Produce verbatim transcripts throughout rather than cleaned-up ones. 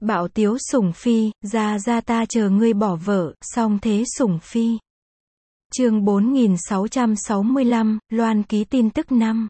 Bạo tiếu sủng phi, ra ra ta chờ ngươi bỏ vợ, song thế sủng phi. Chương bốn nghìn sáu trăm sáu mươi lăm, Loan ký tin tức năm.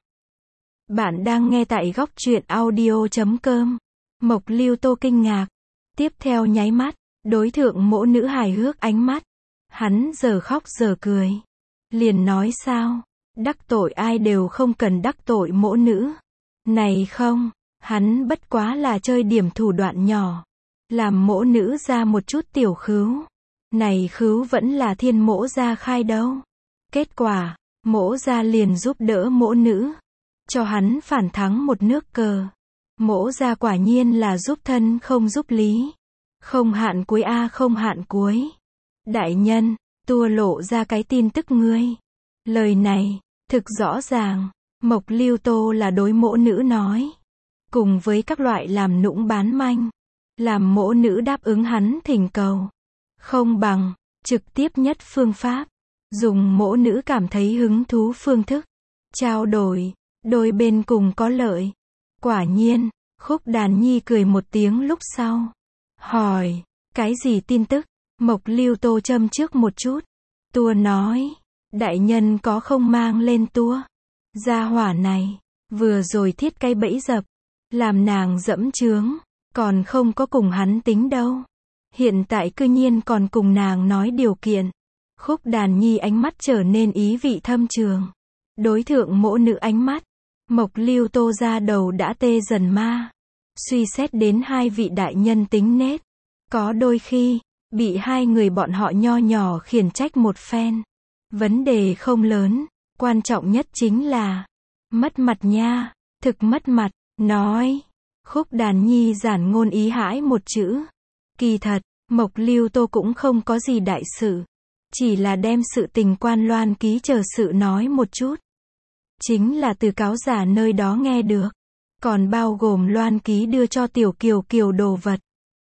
Bạn đang nghe tại góc truyện audio chấm com. Mộc Lưu Tô kinh ngạc. Tiếp theo nháy mắt, đối thượng mỗ nữ hài hước ánh mắt. Hắn giờ khóc giờ cười. Liền nói sao, đắc tội ai đều không cần đắc tội mỗ nữ. Này không, hắn bất quá là chơi điểm thủ đoạn nhỏ. Làm mỗ nữ ra một chút tiểu khứu. Này khứu vẫn là thiên mỗ ra khai đâu. Kết quả, mỗ ra liền giúp đỡ mỗ nữ. Cho hắn phản thắng một nước cờ. Mỗ ra quả nhiên là giúp thân không giúp lý. Không hạn cuối a không hạn cuối. Đại nhân, tua lộ ra cái tin tức ngươi. Lời này, thực rõ ràng, Mộc Lưu Tô là đối mỗ nữ nói. Cùng với các loại làm nũng bán manh. Làm mỗ nữ đáp ứng hắn thỉnh cầu. Không bằng, trực tiếp nhất phương pháp. Dùng mỗ nữ cảm thấy hứng thú phương thức. Trao đổi, đôi bên cùng có lợi. Quả nhiên, Khúc Đàn Nhi cười một tiếng lúc sau. Hỏi, cái gì tin tức? Mộc Lưu Tô châm trước một chút. Tua nói, đại nhân có không mang lên tua. Gia hỏa này, vừa rồi thiết cái bẫy dập. Làm nàng dẫm chướng, còn không có cùng hắn tính đâu. Hiện tại cư nhiên còn cùng nàng nói điều kiện. Khúc Đàn Nhi ánh mắt trở nên ý vị thâm trường. Đối thượng mỗ nữ ánh mắt. Mộc Lưu Tô ra đầu đã tê dần ma. Suy xét đến hai vị đại nhân tính nết. Có đôi khi, bị hai người bọn họ nho nhỏ khiển trách một phen. Vấn đề không lớn, quan trọng nhất chính là mất mặt nha, thực mất mặt, nói. Khúc Đàn Nhi giản ngôn ý hãi một chữ. Kỳ thật, Mộc Lưu Tô cũng không có gì đại sự. Chỉ là đem sự tình quan Loan ký chờ sự nói một chút. Chính là từ cáo giả nơi đó nghe được. Còn bao gồm Loan ký đưa cho Tiểu Kiều Kiều đồ vật.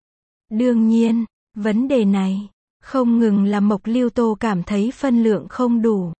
Đương nhiên, vấn đề này, không ngừng là Mộc Lưu Tô cảm thấy phân lượng không đủ.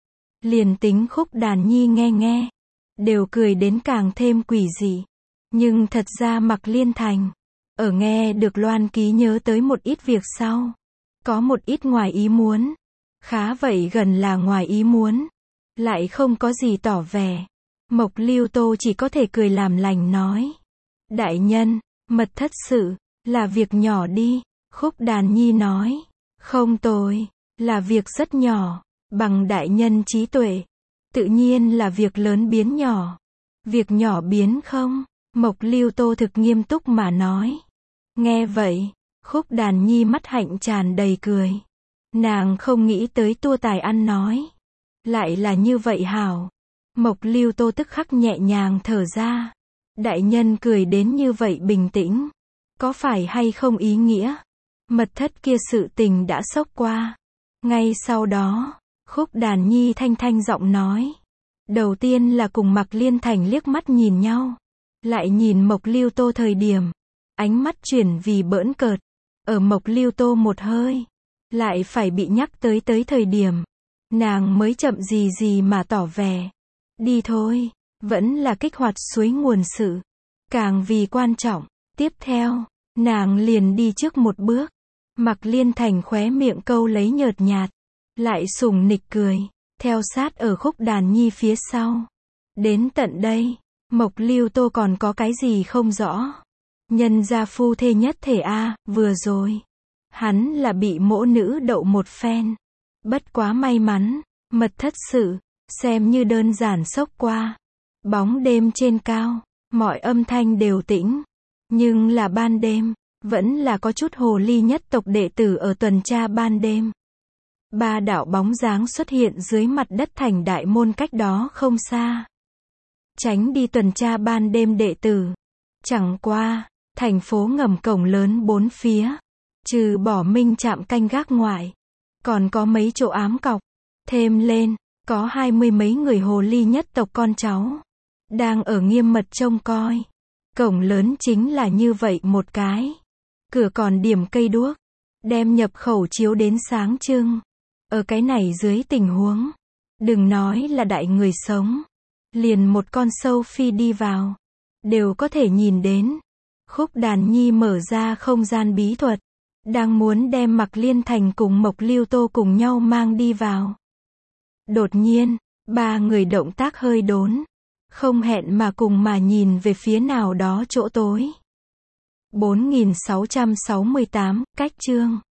Liền tính Khúc Đàn Nhi nghe nghe. Đều cười đến càng thêm quỷ dị. Nhưng thật ra Mạc Liên Thành. Ở nghe được Loan ký nhớ tới một ít việc sau. Có một ít ngoài ý muốn. Khá vậy gần là ngoài ý muốn. Lại không có gì tỏ vẻ. Mộc Lưu Tô chỉ có thể cười làm lành nói. Đại nhân, mật thất sự, là việc nhỏ đi. Khúc Đàn Nhi nói. Không tồi, là việc rất nhỏ. Bằng đại nhân trí tuệ. Tự nhiên là việc lớn biến nhỏ. Việc nhỏ biến không? Mộc Lưu Tô thực nghiêm túc mà nói. Nghe vậy, Khúc Đàn Nhi mắt hạnh tràn đầy cười. Nàng không nghĩ tới tua tài ăn nói. Lại là như vậy hảo. Mộc Lưu Tô tức khắc nhẹ nhàng thở ra. Đại nhân cười đến như vậy bình tĩnh. Có phải hay không ý nghĩa? Mật thất kia sự tình đã sốc qua. Ngay sau đó, Khúc Đàn Nhi thanh thanh giọng nói. Đầu tiên là cùng Mạc Liên Thành liếc mắt nhìn nhau. Lại nhìn Mộc Lưu Tô thời điểm. Ánh mắt chuyển vì bỡn cợt. Ở Mộc Lưu Tô một hơi. Lại phải bị nhắc tới tới thời điểm. Nàng mới chậm gì gì mà tỏ vẻ. Đi thôi. Vẫn là kích hoạt suối nguồn sự. Càng vì quan trọng. Tiếp theo, nàng liền đi trước một bước. Mạc Liên Thành khóe miệng câu lấy nhợt nhạt. Lại sủng nịch cười. Theo sát ở Khúc Đàn Nhi phía sau. Đến tận đây, Mộc Lưu Tô còn có cái gì không rõ. Nhân gia phu thê nhất thể a, vừa rồi. Hắn là bị mỗ nữ đậu một phen. Bất quá may mắn, mật thất sự, xem như đơn giản sốc qua. Bóng đêm trên cao, mọi âm thanh đều tĩnh. Nhưng là ban đêm, vẫn là có chút hồ ly nhất tộc đệ tử ở tuần tra ban đêm. Ba đạo bóng dáng xuất hiện dưới mặt đất thành đại môn cách đó không xa. Tránh đi tuần tra ban đêm đệ tử. Chẳng qua, thành phố ngầm cổng lớn bốn phía. Trừ bỏ minh trạm canh gác ngoại. Còn có mấy chỗ ám cọc. Thêm lên, có hai mươi mấy người hồ ly nhất tộc con cháu. Đang ở nghiêm mật trông coi. Cổng lớn chính là như vậy một cái. Cửa còn điểm cây đuốc. Đem nhập khẩu chiếu đến sáng trưng. Ở cái này dưới tình huống. Đừng nói là đại người sống. Liền một con sâu phi đi vào. Đều có thể nhìn đến. Khúc Đàn Nhi mở ra không gian bí thuật, đang muốn đem Mạc Liên Thành cùng Mộc Lưu Tô cùng nhau mang đi vào. Đột nhiên, ba người động tác hơi đốn, không hẹn mà cùng mà nhìn về phía nào đó chỗ tối. bốn nghìn sáu trăm sáu mươi tám, cách chương